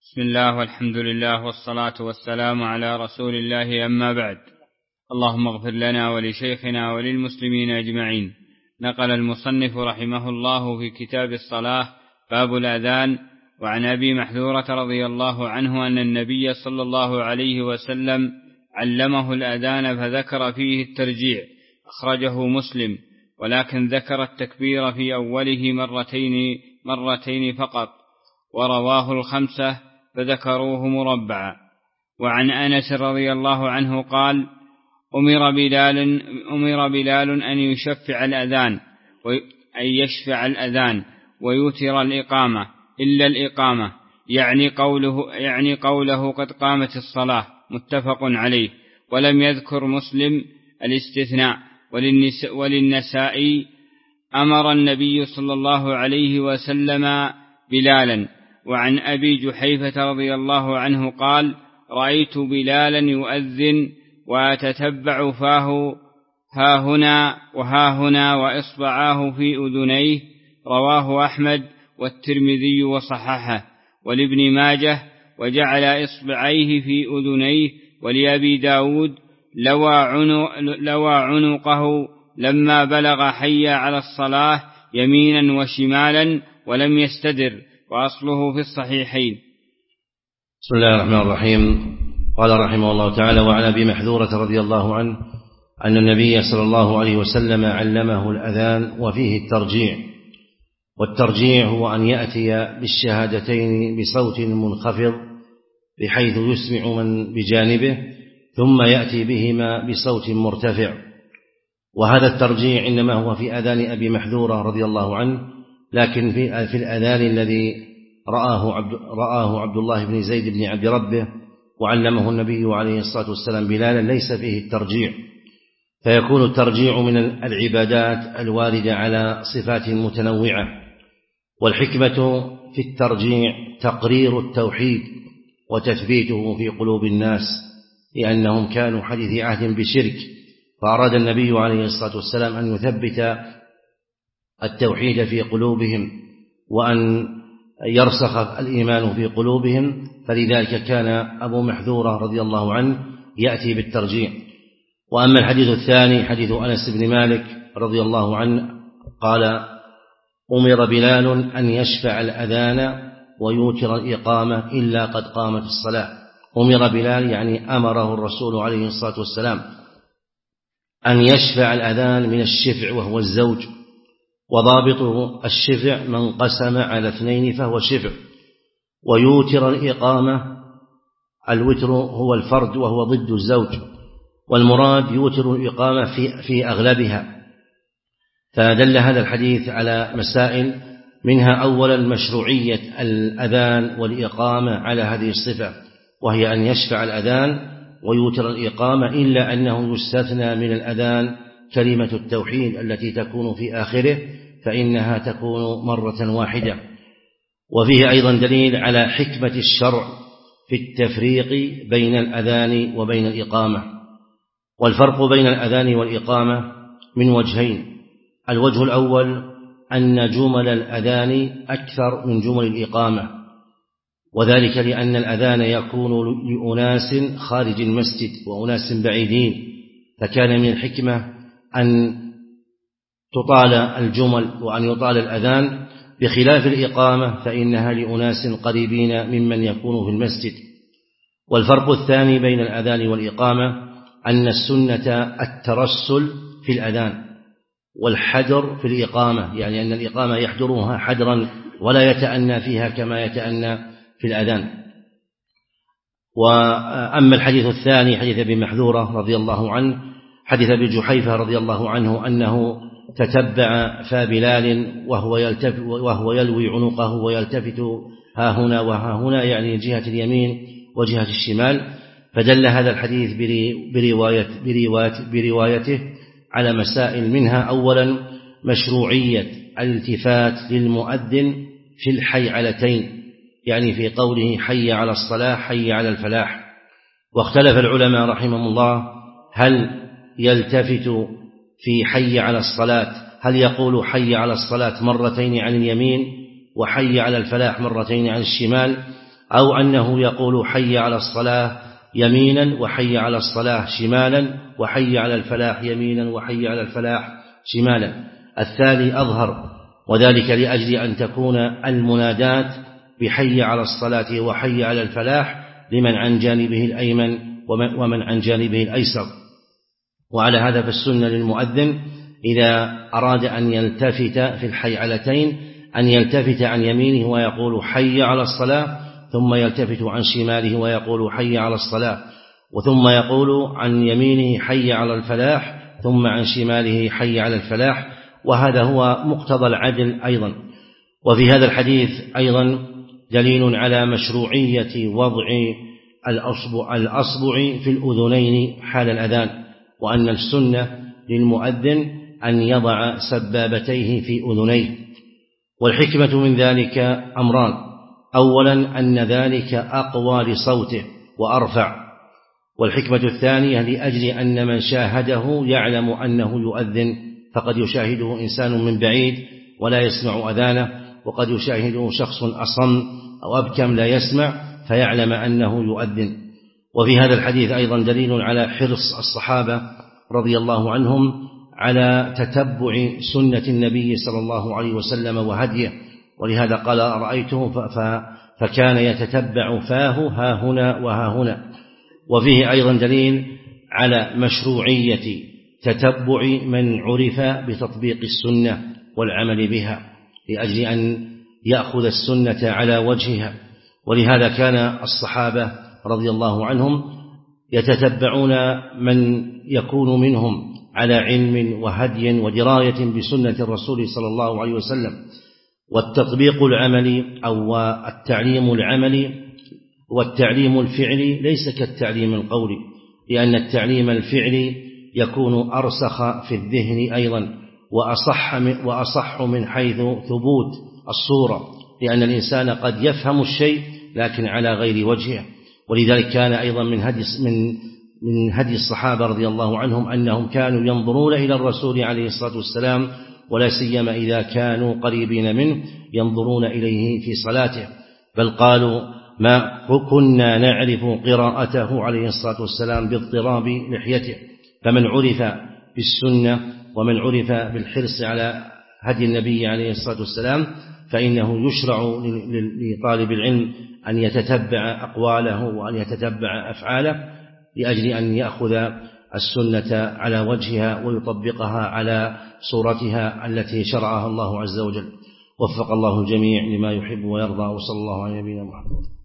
بسم الله والحمد لله والصلاة والسلام على رسول الله، أما بعد. اللهم اغفر لنا ولشيخنا وللمسلمين أجمعين. نقل المصنف رحمه الله في كتاب الصلاة باب الأذان: وعن أبي محذورة رضي الله عنه أن النبي صلى الله عليه وسلم علمه الأذان فذكر فيه الترجيع، أخرجه مسلم، ولكن ذكر التكبير في أوله مرتين فقط، ورواه الخمسة فذكروه مربعا. وعن أنس رضي الله عنه قال: أمر بلال أن يشفع الأذان ويوتر الإقامة إلا الإقامة، يعني قوله قد قامت الصلاة، متفق عليه. ولم يذكر مسلم الاستثناء. وللنسائي: أمر النبي صلى الله عليه وسلم بلالا. وعن أبي جحيفة رضي الله عنه قال: رأيت بلالا يؤذن وأتتبع فاه هاهنا وهاهنا وإصبعاه في أذنيه، رواه أحمد والترمذي وصححه. ولابن ماجه: وجعل إصبعيه في أذنيه. ولأبي داود: لوى عنقه لما بلغ حي على الصلاة يمينا وشمالا ولم يستدر، وأصله في الصحيحين. بسم الله الرحمن الرحيم. قال رحمه الله تعالى: وعن أبي محذورة رضي الله عنه أن النبي صلى الله عليه وسلم علمه الأذان وفيه الترجيع. والترجيع هو أن يأتي بالشهادتين بصوت منخفض بحيث يسمع من بجانبه، ثم يأتي بهما بصوت مرتفع. وهذا الترجيع إنما هو في أذان أبي محذورة رضي الله عنه، لكن في الأذان الذي رآه عبد الله بن زيد بن عبد ربه وعلمه النبي عليه الصلاة والسلام بلالا ليس فيه الترجيع، فيكون الترجيع من العبادات الواردة على صفات متنوعة. والحكمة في الترجيع تقرير التوحيد وتثبيته في قلوب الناس، لأنهم كانوا حديث عهد بشرك، فأراد النبي عليه الصلاة والسلام أن يثبت التوحيد في قلوبهم وأن يرسخ الإيمان في قلوبهم، فلذلك كان أبو محذورة رضي الله عنه يأتي بالترجيع. وأما الحديث الثاني حديث أنس بن مالك رضي الله عنه قال: أمر بلال أن يشفع الأذان ويوتر الإقامة إلا قد قامت الصلاة. أمر بلال يعني أمره الرسول عليه الصلاة والسلام أن يشفع الأذان من الشفع وهو الزوج، وضابطه الشفع من قسم على اثنين فهو شفع. ويوتر الإقامة، الوتر هو الفرد وهو ضد الزوج، والمراد يوتر الإقامة في أغلبها. فدل هذا الحديث على مسائل، منها أولا مشروعية الأذان والإقامة على هذه الصفة، وهي أن يشفع الأذان ويوتر الإقامة، إلا أنه يستثنى من الأذان كلمة التوحيد التي تكون في آخره، فإنها تكون مرة واحدة. وفيه أيضا دليل على حكمة الشرع في التفريق بين الأذان وبين الإقامة. والفرق بين الأذان والإقامة من وجهين: الوجه الأول أن جمل الأذان أكثر من جمل الإقامة، وذلك لأن الأذان يكون لأناس خارج المسجد وأناس بعيدين، فكان من الحكمة أن تطال الجمل وأن يطال الأذان، بخلاف الإقامة فإنها لأناس قريبين ممن يكون في المسجد. والفرق الثاني بين الأذان والإقامة أن السنة الترسل في الأذان والحدر في الإقامة، يعني أن الإقامة يحدرها حدرا ولا يتأنى فيها كما يتأنى في الأذان. وأما الحديث الثاني حديث أبي محذورة رضي الله عنه، حديث أبي جحيفة رضي الله عنه أنه تتبع فبلال وهو يلوي عنقه ويلتفت ها هنا وها هنا، يعني جهة اليمين وجهة الشمال. فدل هذا الحديث بروايته على مسائل، منها أولا مشروعية الالتفات للمؤذن في الحيعلتين، يعني في قوله حي على الصلاة حي على الفلاح. واختلف العلماء رحمهم الله هل يلتفت في حي على الصلاة، هل يقول حي على الصلاة مرتين عن اليمين وحي على الفلاح مرتين عن الشمال، أو أنه يقول حي على الصلاة يمينا وحي على الصلاة شمالا وحي على الفلاح يمينا وحي على الفلاح شمالا. الثاني أظهر، وذلك لأجل أن تكون المنادات بحي على الصلاة وحي على الفلاح لمن عن جانبه الأيمن ومن عن جانبه الأيسر. وعلى هذا فالسنة للمؤذن إذا أراد أن يلتفت في الحيعلتين أن يلتفت عن يمينه ويقول حي على الصلاة، ثم يلتفت عن شماله ويقول حي على الصلاة، وثم يقول عن يمينه حي على الفلاح، ثم عن شماله حي على الفلاح. وهذا هو مقتضى العدل أيضا. وفي هذا الحديث أيضا دليل على مشروعية وضع الأصبع في الأذنين حال الأذان، وأن السنة للمؤذن أن يضع سبابتيه في أذنيه. والحكمة من ذلك أمران: أولا أن ذلك أقوى لصوته وأرفع، والحكمة الثانية لأجل أن من شاهده يعلم أنه يؤذن، فقد يشاهده إنسان من بعيد ولا يسمع أذانه، وقد يشاهده شخص أصم أو أبكم لا يسمع فيعلم أنه يؤذن. وفي هذا الحديث أيضا دليل على حرص الصحابة رضي الله عنهم على تتبع سنة النبي صلى الله عليه وسلم وهديه، ولهذا قال أرأيته فكان يتتبع فاه ها هنا وها هنا. وفيه أيضا دليل على مشروعية تتبع من عرف بتطبيق السنة والعمل بها لأجل أن يأخذ السنة على وجهها. ولهذا كان الصحابة رضي الله عنهم يتتبعون من يكون منهم على علم وهدي ودراية بسنة الرسول صلى الله عليه وسلم. والتطبيق العملي أو التعليم العملي والتعليم الفعلي ليس كالتعليم القولي، لأن التعليم الفعلي يكون أرسخ في الذهن أيضا وأصح من حيث ثبوت الصورة، لأن الإنسان قد يفهم الشيء لكن على غير وجهه. ولذلك كان أيضا من هدي الصحابة رضي الله عنهم أنهم كانوا ينظرون إلى الرسول عليه الصلاة والسلام، ولا سيما إذا كانوا قريبين منه، ينظرون إليه في صلاته، بل قالوا ما كنا نعرف قراءته عليه الصلاة والسلام باضطراب لحيته. فمن عرف بالسنة ومن عرف بالحرص على هدي النبي عليه الصلاة والسلام فإنه يشرع لطالب العلم أن يتتبع أقواله وأن يتتبع أفعاله لأجل أن يأخذ السنة على وجهها ويطبقها على صورتها التي شرعها الله عز وجل. وفق الله الجميع لما يحب ويرضى، وصلى الله على نبينا محمد.